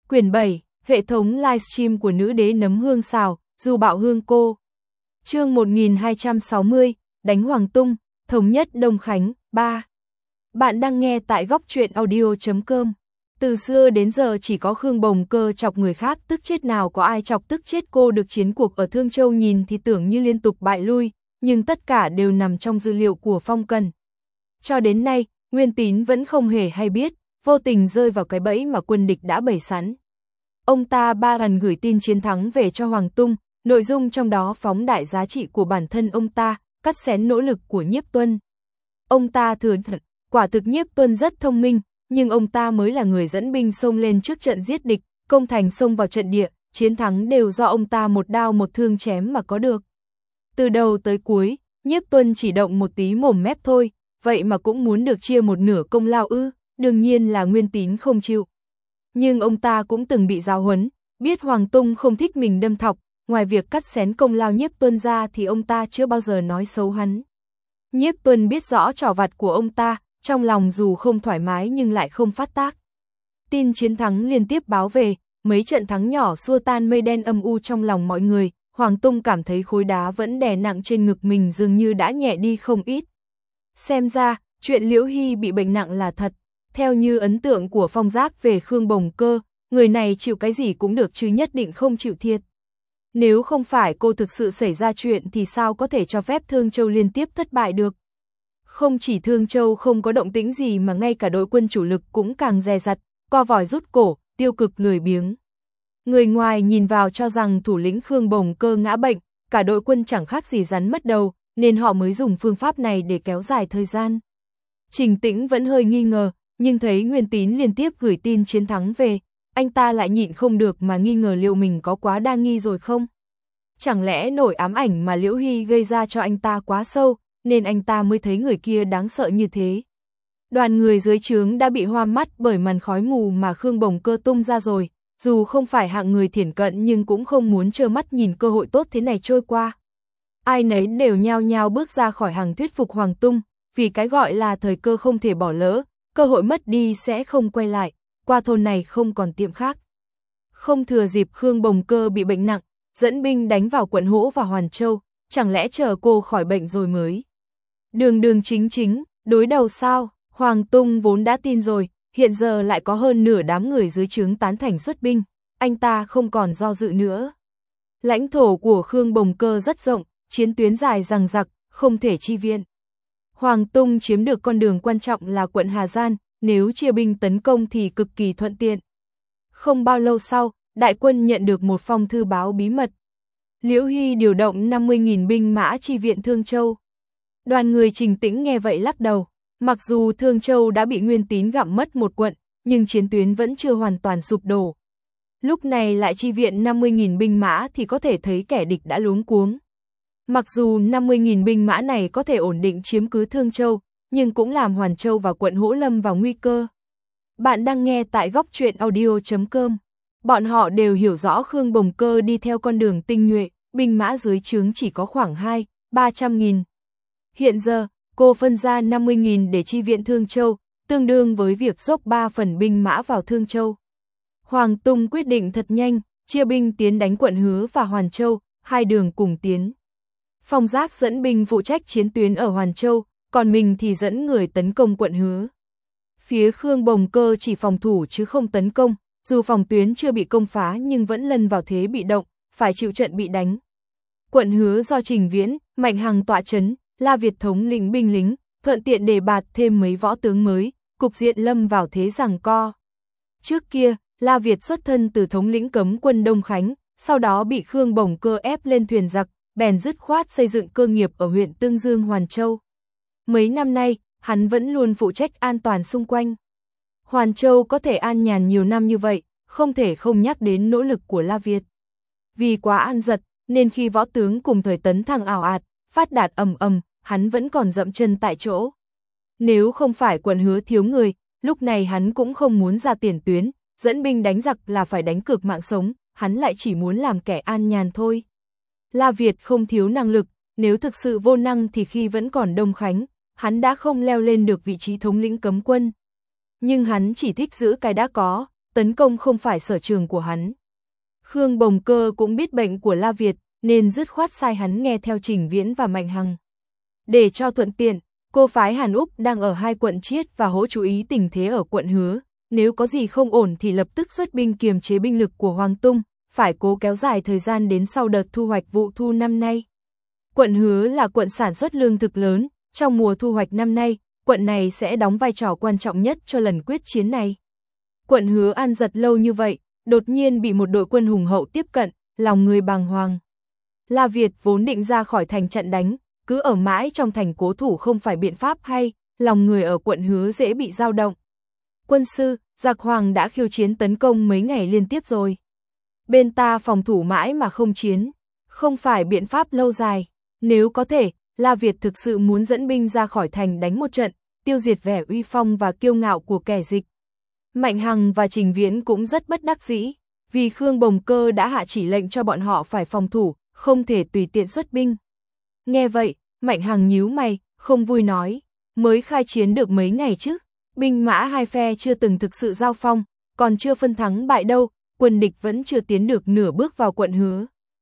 Quyển 7, hệ thống livestream của nữ đế nấm hương xào, Du Bạo Hương cô. Chương 1260, đánh Hoàng Tung, thống nhất Đông Khánh, 3. Bạn đang nghe tại góc truyện audio.com. Từ xưa đến giờ chỉ có Khương Bồng Cơ chọc người khác tức chết, nào có ai chọc tức chết cô được. Chiến cuộc ở Thương Châu nhìn thì tưởng như liên tục bại lui, nhưng tất cả đều nằm trong dữ liệu của Phong Cần. Cho đến nay, Nguyên Tín vẫn không hề hay biết, vô tình rơi vào cái bẫy mà quân địch đã bày sẵn. Ông ta 3 lần gửi tin chiến thắng về cho Hoàng Tung, nội dung trong đó phóng đại giá trị của bản thân ông ta, cắt xén nỗ lực của Nhiếp Tuân. Ông ta thừa nhận, quả thực Nhiếp Tuân rất thông minh, nhưng ông ta mới là người dẫn binh xông lên trước trận giết địch, công thành xông vào trận địa, chiến thắng đều do ông ta một đao một thương chém mà có được. Từ đầu tới cuối, Nhiếp Tuân chỉ động một tí mồm mép thôi, vậy mà cũng muốn được chia một nửa công lao ư? Đương nhiên là Nguyên Tín không chịu. Nhưng ông ta cũng từng bị giáo huấn, biết Hoàng Tung không thích mình đâm thọc, ngoài việc cắt xén công lao Nhiếp Tuân ra thì ông ta chưa bao giờ nói xấu hắn. Nhiếp Tuân biết rõ trò vặt của ông ta, trong lòng dù không thoải mái nhưng lại không phát tác. Tin chiến thắng liên tiếp báo về, mấy trận thắng nhỏ xua tan mây đen âm u trong lòng mọi người, Hoàng Tung cảm thấy khối đá vẫn đè nặng trên ngực mình dường như đã nhẹ đi không ít. Xem ra, chuyện Liễu Hy bị bệnh nặng là thật. Theo như ấn tượng của Phong Giác về Khương Bồng Cơ, người này chịu cái gì cũng được chứ nhất định không chịu thiệt. Nếu không phải cô thực sự xảy ra chuyện thì sao có thể cho phép Thương Châu liên tiếp thất bại được. Không chỉ Thương Châu không có động tĩnh gì mà ngay cả đội quân chủ lực cũng càng dè dặt, co vòi rút cổ, tiêu cực lười biếng. Người ngoài nhìn vào cho rằng thủ lĩnh Khương Bồng Cơ ngã bệnh, cả đội quân chẳng khác gì rắn mất đầu, nên họ mới dùng phương pháp này để kéo dài thời gian. Trình Tĩnh vẫn hơi nghi ngờ, nhưng thấy Nguyên Tín liên tiếp gửi tin chiến thắng về, anh ta lại nhịn không được mà nghi ngờ liệu mình có quá đa nghi rồi không? Chẳng lẽ nỗi ám ảnh mà Liễu Hy gây ra cho anh ta quá sâu, nên anh ta mới thấy người kia đáng sợ như thế? Đoàn người dưới trướng đã bị hoa mắt bởi màn khói mù mà Khương Bồng Cơ tung ra rồi, dù không phải hạng người thiển cận nhưng cũng không muốn trơ mắt nhìn cơ hội tốt thế này trôi qua. Ai nấy đều nhao nhao bước ra khỏi hàng thuyết phục Hoàng Tung, vì cái gọi là thời cơ không thể bỏ lỡ, cơ hội mất đi sẽ không quay lại, qua thôn này không còn tiệm khác. Không thừa dịp Khương Bồng Cơ bị bệnh nặng, dẫn binh đánh vào quận Hỗ và Hoàn Châu, chẳng lẽ chờ cô khỏi bệnh rồi mới? Đường chính, đối đầu sao? Hoàng Tung vốn đã tin rồi, hiện giờ lại có hơn nửa đám người dưới trướng tán thành xuất binh, anh ta không còn do dự nữa. Lãnh thổ của Khương Bồng Cơ rất rộng, chiến tuyến dài dằng dặc, không thể chi viện. Hoàng Tung chiếm được con đường quan trọng là quận Hà Giang, nếu chia binh tấn công thì cực kỳ thuận tiện. Không bao lâu sau, đại quân nhận được một phong thư báo bí mật. Liễu Hy điều động 50.000 binh mã chi viện Thương Châu. Đoàn người Trình Tĩnh nghe vậy lắc đầu, mặc dù Thương Châu đã bị Nguyên Tín gặm mất một quận, nhưng chiến tuyến vẫn chưa hoàn toàn sụp đổ. Lúc này lại chi viện 50.000 binh mã thì có thể thấy kẻ địch đã luống cuống. Mặc dù 50.000 binh mã này có thể ổn định chiếm cứ Thương Châu, nhưng cũng làm Hoàn Châu và quận Hỗ lâm vào nguy cơ. Bạn đang nghe tại góc truyện audio.com. Bọn họ đều hiểu rõ Khương Bồng Cơ đi theo con đường tinh nhuệ, binh mã dưới trướng chỉ có khoảng 200-300.000. Hiện giờ, cô phân ra 50.000 để chi viện Thương Châu, tương đương với việc dốc 3 phần binh mã vào Thương Châu. Hoàng Tung quyết định thật nhanh, chia binh tiến đánh quận Hứa và Hoàn Châu, hai đường cùng tiến. Phong Giác dẫn binh phụ trách chiến tuyến ở Hoàn Châu, còn mình thì dẫn người tấn công quận Hứa. Phía Khương Bồng Cơ chỉ phòng thủ chứ không tấn công, dù phòng tuyến chưa bị công phá nhưng vẫn lân vào thế bị động, phải chịu trận bị đánh. Quận Hứa do Trình Viễn, Mạnh Hằng tọa trấn, La Việt thống lĩnh binh lính, thuận tiện đề bạt thêm mấy võ tướng mới, cục diện lâm vào thế giằng co. Trước kia, La Việt xuất thân từ thống lĩnh cấm quân Đông Khánh, sau đó bị Khương Bồng Cơ ép lên thuyền giặc, bèn dứt khoát xây dựng cơ nghiệp ở huyện Tương Dương Hoàn Châu. Mấy năm nay, hắn vẫn luôn phụ trách an toàn xung quanh. Hoàn Châu có thể an nhàn nhiều năm như vậy, không thể không nhắc đến nỗ lực của La Việt. Vì quá an giật, nên khi võ tướng cùng thời tấn thăng ảo ạt, phát đạt ầm, hắn vẫn còn dậm chân tại chỗ. Nếu không phải quận Hứa thiếu người, lúc này hắn cũng không muốn ra tiền tuyến, dẫn binh đánh giặc là phải đánh cược mạng sống, hắn lại chỉ muốn làm kẻ an nhàn thôi. La Việt không thiếu năng lực, nếu thực sự vô năng thì khi vẫn còn Đông Khánh, hắn đã không leo lên được vị trí thống lĩnh cấm quân. Nhưng hắn chỉ thích giữ cái đã có, tấn công không phải sở trường của hắn. Khương Bồng Cơ cũng biết bệnh của La Việt, nên dứt khoát sai hắn nghe theo Trình Viễn và Mạnh Hằng. Để cho thuận tiện, cô phái Hàn Úc đang ở 2 quận Chiết và Hỗ chú ý tình thế ở quận Hứa, nếu có gì không ổn thì lập tức xuất binh kiềm chế binh lực của Hoàng Tung, phải cố kéo dài thời gian đến sau đợt thu hoạch vụ thu năm nay. Quận Hứa là quận sản xuất lương thực lớn, trong mùa thu hoạch năm nay, quận này sẽ đóng vai trò quan trọng nhất cho lần quyết chiến này. Quận Hứa ăn giật lâu như vậy, đột nhiên bị một đội quân hùng hậu tiếp cận, lòng người bàng hoàng. La Việt vốn định ra khỏi thành chặn đánh, cứ ở mãi trong thành cố thủ không phải biện pháp hay, lòng người ở quận Hứa dễ bị dao động. Quân sư, giặc Hoàng đã khiêu chiến tấn công mấy ngày liên tiếp rồi. Bên ta phòng thủ mãi mà không chiến, không phải biện pháp lâu dài. Nếu có thể, La Việt thực sự muốn dẫn binh ra khỏi thành đánh một trận, tiêu diệt vẻ uy phong và kiêu ngạo của kẻ dịch. Mạnh Hằng và Trình Viễn cũng rất bất đắc dĩ, vì Khương Bồng Cơ đã hạ chỉ lệnh cho bọn họ phải phòng thủ, không thể tùy tiện xuất binh. Nghe vậy, Mạnh Hằng nhíu mày, không vui nói, mới khai chiến được mấy ngày chứ, binh mã hai phe chưa từng thực sự giao phong, còn chưa phân thắng bại đâu, quân địch vẫn chưa tiến được nửa bước vào quận Hứa.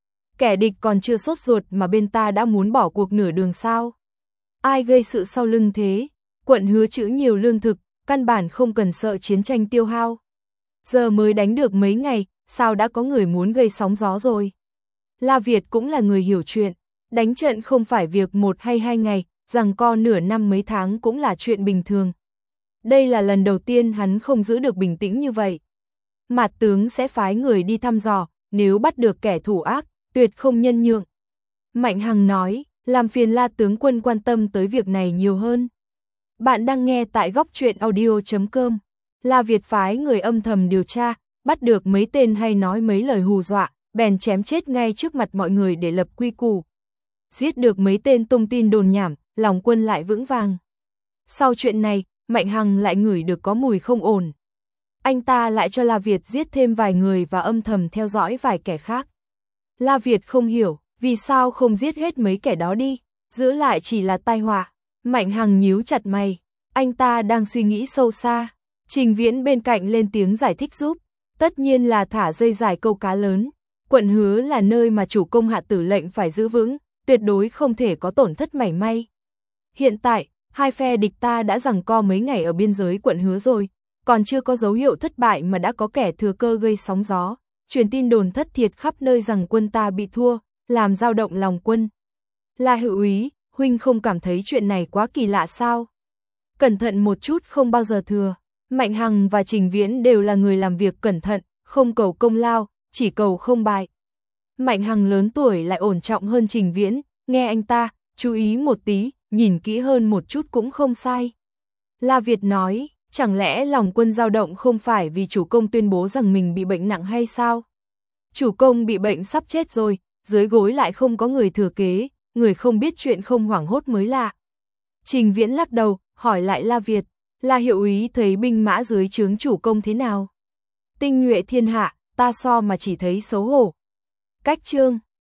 Kẻ địch còn chưa sốt ruột mà bên ta đã muốn bỏ cuộc nửa đường sao? Ai gây sự sau lưng thế? Quận Hứa trữ nhiều lương thực, căn bản không cần sợ chiến tranh tiêu hao. Giờ mới đánh được mấy ngày, sao đã có người muốn gây sóng gió rồi? La Việt cũng là người hiểu chuyện, đánh trận không phải việc 1 hay 2 ngày, giằng co nửa năm mấy tháng cũng là chuyện bình thường. Đây là lần đầu tiên hắn không giữ được bình tĩnh như vậy. Mạt tướng sẽ phái người đi thăm dò, nếu bắt được kẻ thủ ác, tuyệt không nhân nhượng. Mạnh Hằng nói, làm phiền La tướng quân quan tâm tới việc này nhiều hơn. Bạn đang nghe tại góc truyện audio.com. La Việt phái người âm thầm điều tra, bắt được mấy tên hay nói mấy lời hù dọa, bèn chém chết ngay trước mặt mọi người để lập quy củ. Giết được mấy tên tung tin đồn nhảm, lòng quân lại vững vàng. Sau chuyện này, Mạnh Hằng lại ngửi được có mùi không ổn. Anh ta lại cho La Việt giết thêm vài người và âm thầm theo dõi vài kẻ khác. La Việt không hiểu, vì sao không giết hết mấy kẻ đó đi, giữ lại chỉ là tai họa. Mạnh Hằng nhíu chặt mày, anh ta đang suy nghĩ sâu xa. Trình Viễn bên cạnh lên tiếng giải thích giúp, tất nhiên là thả dây dài câu cá lớn. Quận Hứa là nơi mà chủ công hạ tử lệnh phải giữ vững, tuyệt đối không thể có tổn thất mảy may. Hiện tại, hai phe địch ta đã giằng co mấy ngày ở biên giới quận Hứa rồi, còn chưa có dấu hiệu thất bại mà đã có kẻ thừa cơ gây sóng gió, truyền tin đồn thất thiệt khắp nơi rằng quân ta bị thua, làm dao động lòng quân. La Hữu Úy, huynh không cảm thấy chuyện này quá kỳ lạ sao? Cẩn thận một chút không bao giờ thừa. Mạnh Hằng và Trình Viễn đều là người làm việc cẩn thận, không cầu công lao, chỉ cầu không bại. Mạnh Hằng lớn tuổi lại ổn trọng hơn Trình Viễn, nghe anh ta, chú ý một tí, nhìn kỹ hơn một chút cũng không sai. La Việt nói, chẳng lẽ lòng quân dao động không phải vì chủ công tuyên bố rằng mình bị bệnh nặng hay sao? Chủ công bị bệnh sắp chết rồi, dưới gối lại không có người thừa kế, người không biết chuyện không hoảng hốt mới lạ. Trình Viễn lắc đầu, hỏi lại La Việt, La Hiệu Úy thấy binh mã dưới trướng chủ công thế nào? Tinh nhuệ thiên hạ, ta so mà chỉ thấy xấu hổ. Cách chương